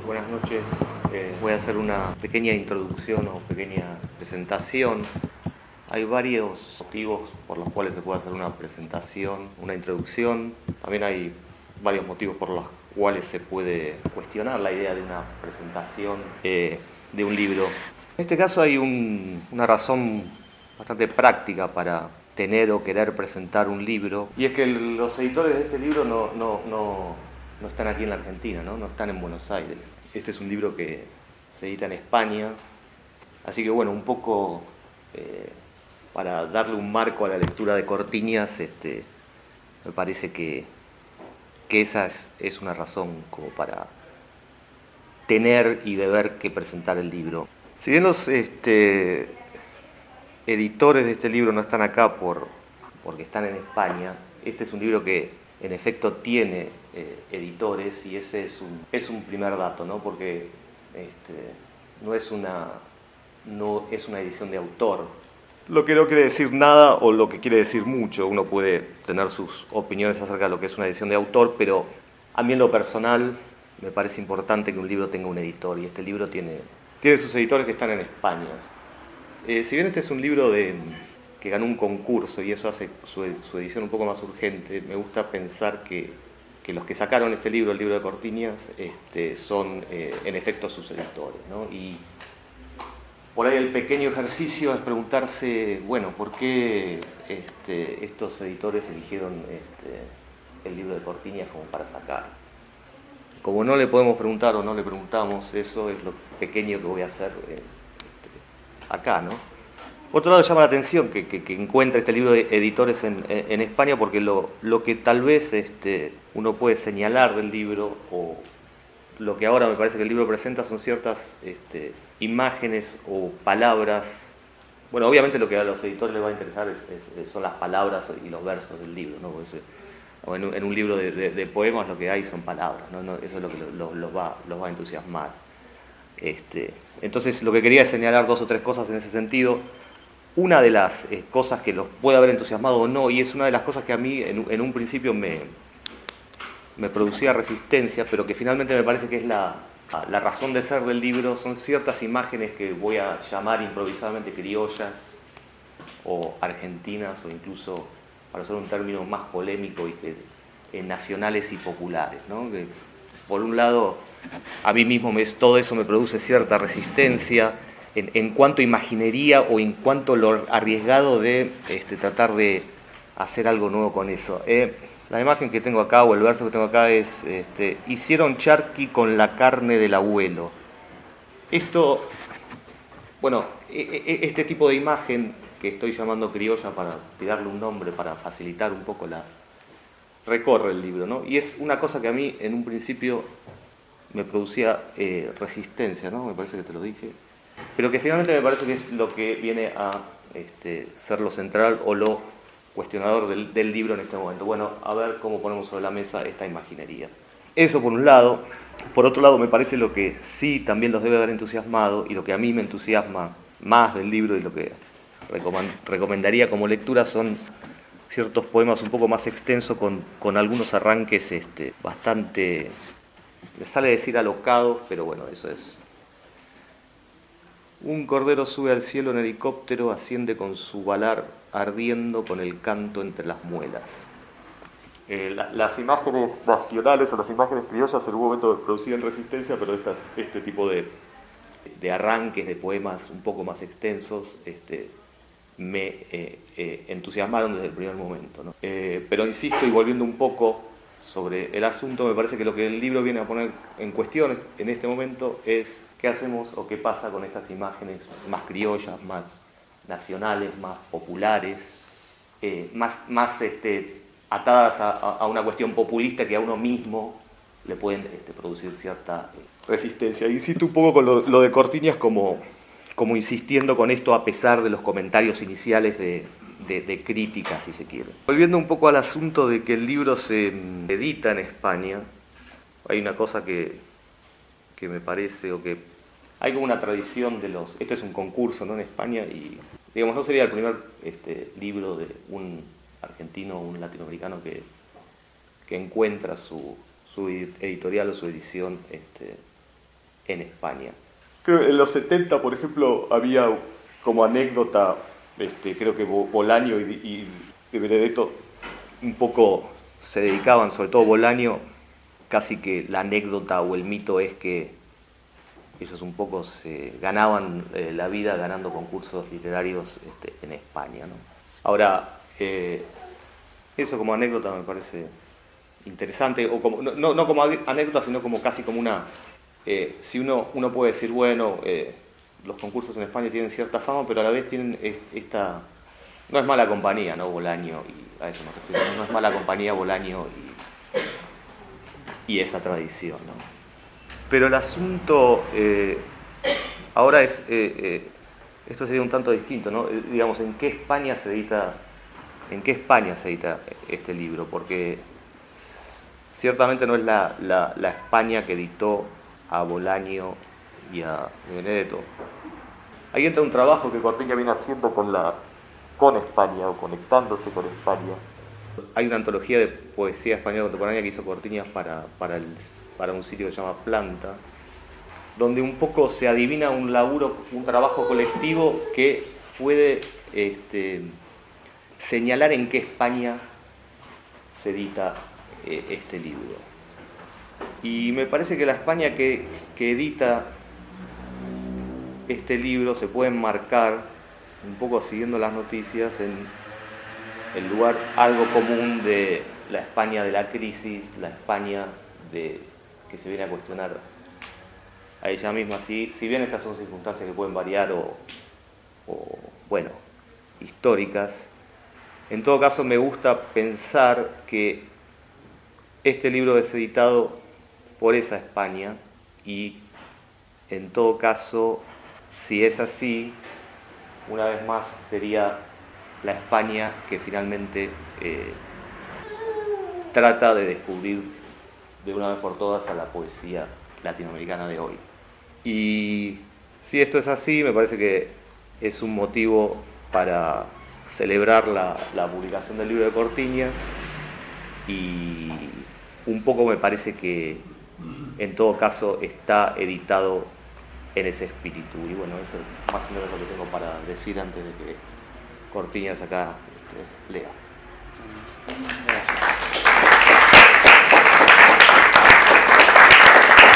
Buenas noches. Voy a hacer una pequeña introducción o pequeña presentación. Hay varios motivos por los cuales se puede hacer una presentación, una introducción. También hay varios motivos por los cuales se puede cuestionar la idea de una presentación de un libro. En este caso hay una razón bastante práctica para tener o querer presentar un libro, y es que los editores de este libro no están aquí en la Argentina, no están en Buenos Aires. Este es un libro que se edita en España, así que bueno, un poco para darle un marco a la lectura de Cortiñas, me parece que esa es una razón como para tener y deber que presentar el libro. Si bien los editores de este libro no están acá porque están en España, este es un libro que en efecto tiene editores, y ese es un primer dato, ¿no? Porque no es una edición de autor. Lo que no quiere decir nada o lo que quiere decir mucho. Uno puede tener sus opiniones acerca de lo que es una edición de autor, pero a mí en lo personal me parece importante que un libro tenga un editor, y este libro tiene sus editores que están en España. Si bien este es un libro que ganó un concurso y eso hace su edición un poco más urgente, me gusta pensar que los que sacaron este libro, el libro de Cortiñas, son en efecto sus editores, ¿no? Y por ahí el pequeño ejercicio es preguntarse, bueno, ¿por qué estos editores eligieron el libro de Cortiñas como para sacar? Como no le podemos preguntar o no le preguntamos, eso es lo pequeño que voy a hacer acá, ¿no? Por otro lado, llama la atención que encuentre este libro de editores en España, porque lo que tal vez uno puede señalar del libro, o lo que ahora me parece que el libro presenta, son ciertas imágenes o palabras. Bueno, obviamente lo que a los editores les va a interesar son las palabras y los versos del libro, ¿no? En un libro de poemas lo que hay son palabras, ¿no? Eso es lo que los va a entusiasmar. Entonces lo que quería es señalar dos o tres cosas en ese sentido. Una de las cosas que los puede haber entusiasmado o no, y es una de las cosas que a mí en un principio me producía resistencia, pero que finalmente me parece que es la razón de ser del libro, son ciertas imágenes que voy a llamar improvisadamente criollas o argentinas, o incluso, para usar un término más polémico, nacionales y populares, ¿no? Que, por un lado, a mí mismo todo eso me produce cierta resistencia en cuanto a imaginería, o en cuanto a lo arriesgado de tratar de hacer algo nuevo con eso. La imagen que tengo acá, o el verso que tengo acá, es hicieron charqui con la carne del abuelo. Esto, bueno, este tipo de imagen que estoy llamando criolla para tirarle un nombre, para facilitar un poco recorre el libro, ¿no? Y es una cosa que a mí en un principio me producía resistencia, ¿no? Me parece que te lo dije, pero que finalmente me parece que es lo que viene a ser lo central o lo cuestionador del libro en este momento. Bueno, a ver cómo ponemos sobre la mesa esta imaginería. Eso por un lado. Por otro lado, me parece lo que sí también los debe haber entusiasmado, y lo que a mí me entusiasma más del libro, y lo que recomendaría como lectura, son ciertos poemas un poco más extensos, con algunos arranques bastante, me sale decir alocados, pero bueno, eso es. Un cordero sube al cielo en helicóptero, asciende con su balar ardiendo, con el canto entre las muelas. Las imágenes nacionales o las imágenes criollas en algún momento producían resistencia, pero este tipo de arranques de poemas un poco más extensos me entusiasmaron desde el primer momento, ¿no? Pero insisto, y volviendo un poco sobre el asunto, me parece que lo que el libro viene a poner en cuestión en este momento es qué hacemos o qué pasa con estas imágenes más criollas, más nacionales, más populares, más atadas a una cuestión populista, que a uno mismo le pueden producir cierta resistencia. Insisto un poco con lo de Cortiñas como insistiendo con esto, a pesar de los comentarios iniciales de crítica, si se quiere. Volviendo un poco al asunto de que el libro se edita en España, hay una cosa que me parece, o que hay como una tradición de esto es un concurso, ¿no?, en España, y digamos, no sería el primer libro de un argentino o un latinoamericano que encuentra su editorial o su edición en España. Creo que en los 70, por ejemplo, había como anécdota, creo que Bolaño y de Benedetto un poco se dedicaban, sobre todo Bolaño, casi que la anécdota o el mito es que ellos un poco se ganaban la vida ganando concursos literarios en España, ¿no? Ahora, eso como anécdota me parece interesante, o como, no como anécdota, sino como casi como una... si uno puede decir, bueno, los concursos en España tienen cierta fama, pero a la vez tienen esta... No es mala compañía, ¿no? Bolaño, y a eso me refiero, no es mala compañía Bolaño y esa tradición, ¿no? Pero el asunto ahora es, esto sería un tanto distinto, ¿no? Digamos, ¿en qué España se edita este libro? Porque ciertamente no es la España que editó a Bolaño y a Benedetto. Ahí entra un trabajo que Cortiñas viene haciendo con España, o conectándose con España. Hay una antología de poesía española contemporánea que hizo Cortiñas para un sitio que se llama Planta, donde un poco se adivina un trabajo colectivo que puede señalar en qué España se edita este libro. Y me parece que la España que edita este libro se puede enmarcar, un poco siguiendo las noticias, en el lugar algo común de la España de la crisis, la España que se viene a cuestionar a ella misma. Si bien estas son circunstancias que pueden variar o bueno, históricas, en todo caso me gusta pensar que este libro es editado por esa España y en todo caso, si es así, una vez más sería la España que finalmente trata de descubrir de una vez por todas a la poesía latinoamericana de hoy. Y si esto es así, me parece que es un motivo para celebrar la publicación del libro de Cortiñas, y un poco me parece que en todo caso está editado en ese espíritu. Y bueno, eso es más o menos lo que tengo para decir antes de que Cortiñas acá lea. Gracias.